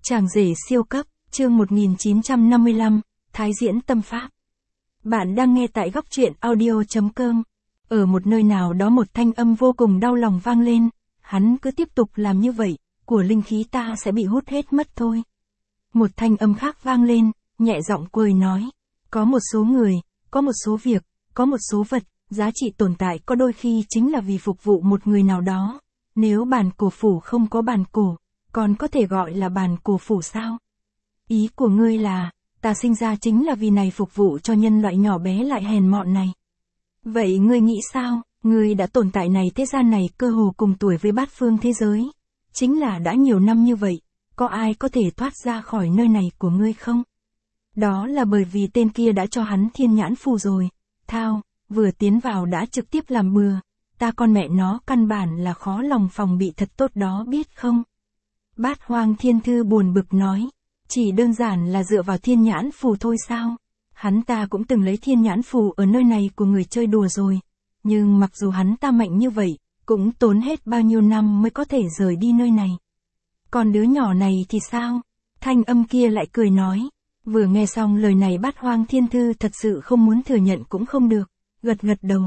Chàng rể siêu cấp, chương 1955, Thái diễn tâm pháp. Bạn đang nghe tại góc truyện audio.com. Ở một nơi nào đó một thanh âm vô cùng đau lòng vang lên, hắn cứ tiếp tục làm như vậy, của linh khí ta sẽ bị hút hết mất thôi. Một thanh âm khác vang lên, nhẹ giọng cười nói, có một số người, có một số việc, có một số vật, giá trị tồn tại có đôi khi chính là vì phục vụ một người nào đó. Nếu bàn cổ phủ không có bàn cổ, còn có thể gọi là bàn cổ phủ sao? Ý của ngươi là, ta sinh ra chính là vì này phục vụ cho nhân loại nhỏ bé lại hèn mọn này. Vậy ngươi nghĩ sao? Ngươi đã tồn tại này thế gian này cơ hồ cùng tuổi với bát phương thế giới. Chính là đã nhiều năm như vậy, có ai có thể thoát ra khỏi nơi này của ngươi không? Đó là bởi vì tên kia đã cho hắn thiên nhãn phù rồi. Thao, vừa tiến vào đã trực tiếp làm bừa. Ta con mẹ nó căn bản là khó lòng phòng bị thật tốt đó biết không? Bát Hoang Thiên Thư buồn bực nói, chỉ đơn giản là dựa vào thiên nhãn phù thôi sao? Hắn ta cũng từng lấy thiên nhãn phù ở nơi này của người chơi đùa rồi. Nhưng mặc dù hắn ta mạnh như vậy, cũng tốn hết bao nhiêu năm mới có thể rời đi nơi này. Còn đứa nhỏ này thì sao? Thanh âm kia lại cười nói. Vừa nghe xong lời này Bát Hoang Thiên Thư thật sự không muốn thừa nhận cũng không được, gật gật đầu.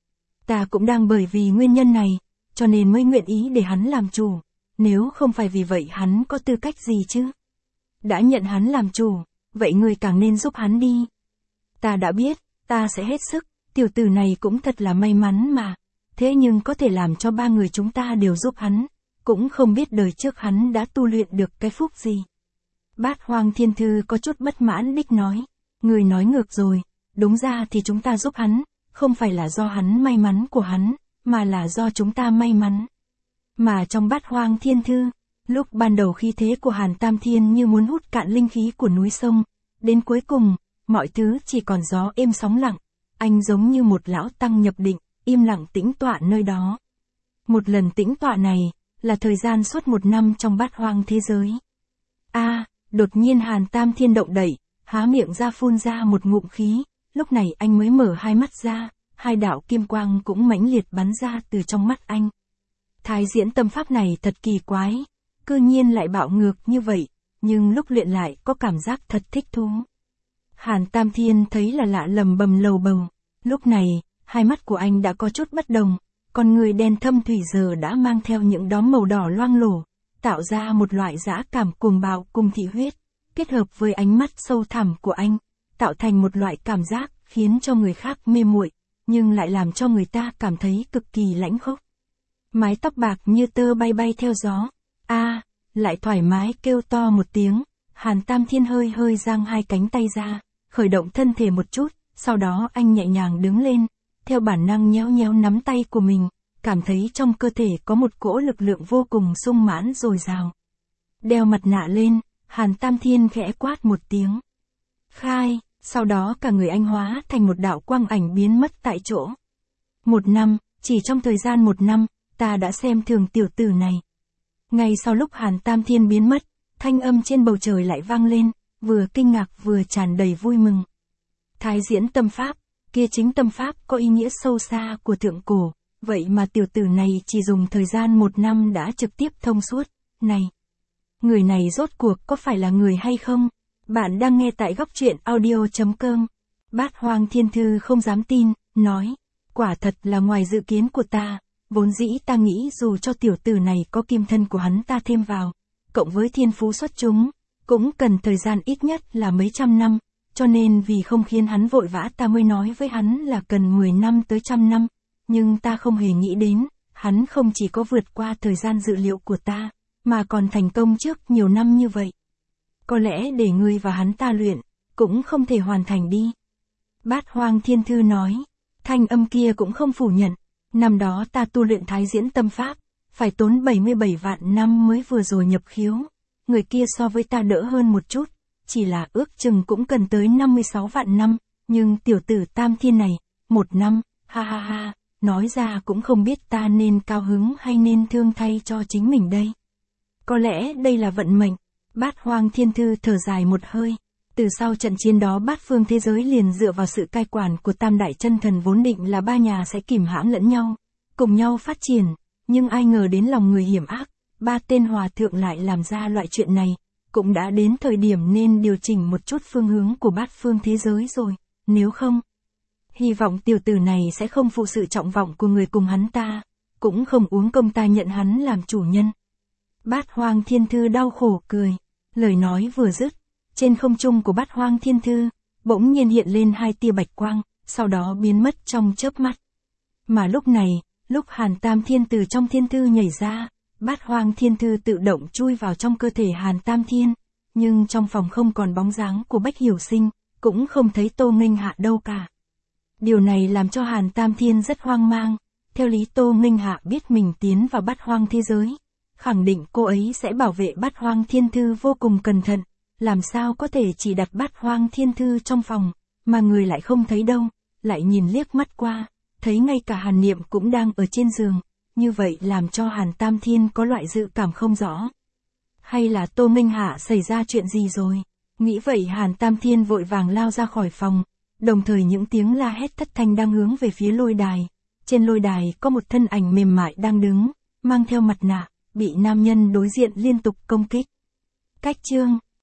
Ta cũng đang bởi vì nguyên nhân này, cho nên mới nguyện ý để hắn làm chủ. Nếu không phải vì vậy hắn có tư cách gì chứ? Đã nhận hắn làm chủ, vậy ngươi càng nên giúp hắn đi. Ta đã biết, ta sẽ hết sức, tiểu tử này cũng thật là may mắn mà. Thế nhưng có thể làm cho ba người chúng ta đều giúp hắn, cũng không biết đời trước hắn đã tu luyện được cái phúc gì. Bát Hoang Thiên Thư có chút bất mãn đích nói, ngươi nói ngược rồi, đúng ra thì chúng ta giúp hắn, không phải là do hắn may mắn của hắn, mà là do chúng ta may mắn. Mà trong Bát Hoang Thiên Thư, lúc ban đầu khí thế của Hàn Tam Thiên như muốn hút cạn linh khí của núi sông, đến cuối cùng, mọi thứ chỉ còn gió êm sóng lặng, anh giống như một lão tăng nhập định, im lặng tĩnh tọa nơi đó. Một lần tĩnh tọa này, là thời gian suốt 1 năm trong Bát Hoang thế giới. Đột nhiên Hàn Tam Thiên động đậy, há miệng ra phun ra một ngụm khí, lúc này anh mới mở hai mắt ra, hai đạo kim quang cũng mãnh liệt bắn ra từ trong mắt anh. Thái diễn tâm pháp này thật kỳ quái, cư nhiên lại bạo ngược như vậy, nhưng lúc luyện lại có cảm giác thật thích thú. Hàn Tam Thiên thấy là lạ lầm bầm lầu bầu, lúc này, hai mắt của anh đã có chút bất đồng, con người đen thâm thủy giờ đã mang theo những đốm màu đỏ loang lổ, tạo ra một loại dã cảm cuồng bạo cùng thị huyết, kết hợp với ánh mắt sâu thẳm của anh, tạo thành một loại cảm giác khiến cho người khác mê muội, nhưng lại làm cho người ta cảm thấy cực kỳ lãnh khốc. Mái tóc bạc như tơ bay bay theo gió. Lại thoải mái kêu to một tiếng, Hàn Tam Thiên hơi hơi giang hai cánh tay ra, khởi động thân thể một chút, sau đó anh nhẹ nhàng đứng lên, theo bản năng nhéo nhéo nắm tay của mình, cảm thấy trong cơ thể có một cỗ lực lượng vô cùng sung mãn dồi dào. Đeo mặt nạ lên, Hàn Tam Thiên khẽ quát một tiếng. Khai, sau đó cả người anh hóa thành một đạo quang ảnh biến mất tại chỗ. 1 năm, chỉ trong thời gian 1 năm, ta đã xem thường tiểu tử này. Ngay sau lúc Hàn Tam Thiên biến mất, thanh âm trên bầu trời lại vang lên, vừa kinh ngạc vừa tràn đầy vui mừng. Thái diễn tâm pháp, kia chính tâm pháp có ý nghĩa sâu xa của thượng cổ, vậy mà tiểu tử này chỉ dùng thời gian 1 năm đã trực tiếp thông suốt, này. Người này rốt cuộc có phải là người hay không? Bạn đang nghe tại góc truyện audio.com. Bát Hoang Thiên Thư không dám tin, nói, quả thật là ngoài dự kiến của ta. Vốn dĩ ta nghĩ dù cho tiểu tử này có kim thân của hắn ta thêm vào, cộng với thiên phú xuất chúng, cũng cần thời gian ít nhất là mấy trăm năm, cho nên vì không khiến hắn vội vã ta mới nói với hắn là cần 10 năm tới 100 năm, nhưng ta không hề nghĩ đến, hắn không chỉ có vượt qua thời gian dự liệu của ta, mà còn thành công trước nhiều năm như vậy. Có lẽ để ngươi và hắn ta luyện, cũng không thể hoàn thành đi. Bát Hoang Thiên Thư nói, thanh âm kia cũng không phủ nhận. Năm đó ta tu luyện thái diễn tâm pháp, phải tốn 77 vạn năm mới vừa rồi nhập khiếu. Người kia so với ta đỡ hơn một chút, chỉ là ước chừng cũng cần tới 56 vạn năm, nhưng tiểu tử Tam Thiên này, 1 năm, ha, nói ra cũng không biết ta nên cao hứng hay nên thương thay cho chính mình đây. Có lẽ đây là vận mệnh. Bát Hoang Thiên Thư thở dài một hơi. Từ sau trận chiến đó bát phương thế giới liền dựa vào sự cai quản của Tam Đại Chân Thần vốn định là ba nhà sẽ kìm hãm lẫn nhau, cùng nhau phát triển, nhưng ai ngờ đến lòng người hiểm ác, ba tên hòa thượng lại làm ra loại chuyện này, cũng đã đến thời điểm nên điều chỉnh một chút phương hướng của bát phương thế giới rồi, nếu không, hy vọng tiểu tử này sẽ không phụ sự trọng vọng của người cùng hắn ta, cũng không uống công ta nhận hắn làm chủ nhân. Bát Hoang Thiên Thư đau khổ cười, lời nói vừa dứt, trên không trung của Bát Hoang Thiên Thư, bỗng nhiên hiện lên 2 tia bạch quang, sau đó biến mất trong chớp mắt. Mà lúc này, lúc Hàn Tam Thiên từ trong thiên thư nhảy ra, Bát Hoang Thiên Thư tự động chui vào trong cơ thể Hàn Tam Thiên, nhưng trong phòng không còn bóng dáng của Bách Hiểu Sinh, cũng không thấy Tô Nghênh Hạ đâu cả. Điều này làm cho Hàn Tam Thiên rất hoang mang, theo lý Tô Nghênh Hạ biết mình tiến vào Bát Hoang thế giới, khẳng định cô ấy sẽ bảo vệ Bát Hoang Thiên Thư vô cùng cẩn thận, làm sao có thể chỉ đặt Bát Hoang Thiên Thư trong phòng, mà người lại không thấy đâu, lại nhìn liếc mắt qua, thấy ngay cả Hàn Niệm cũng đang ở trên giường, như vậy làm cho Hàn Tam Thiên có loại dự cảm không rõ. Hay là Tô Nghênh Hạ xảy ra chuyện gì rồi? Nghĩ vậy Hàn Tam Thiên vội vàng lao ra khỏi phòng, đồng thời những tiếng la hét thất thanh đang hướng về phía lôi đài. Trên lôi đài có một thân ảnh mềm mại đang đứng, mang theo mặt nạ, bị nam nhân đối diện liên tục công kích. Cách chương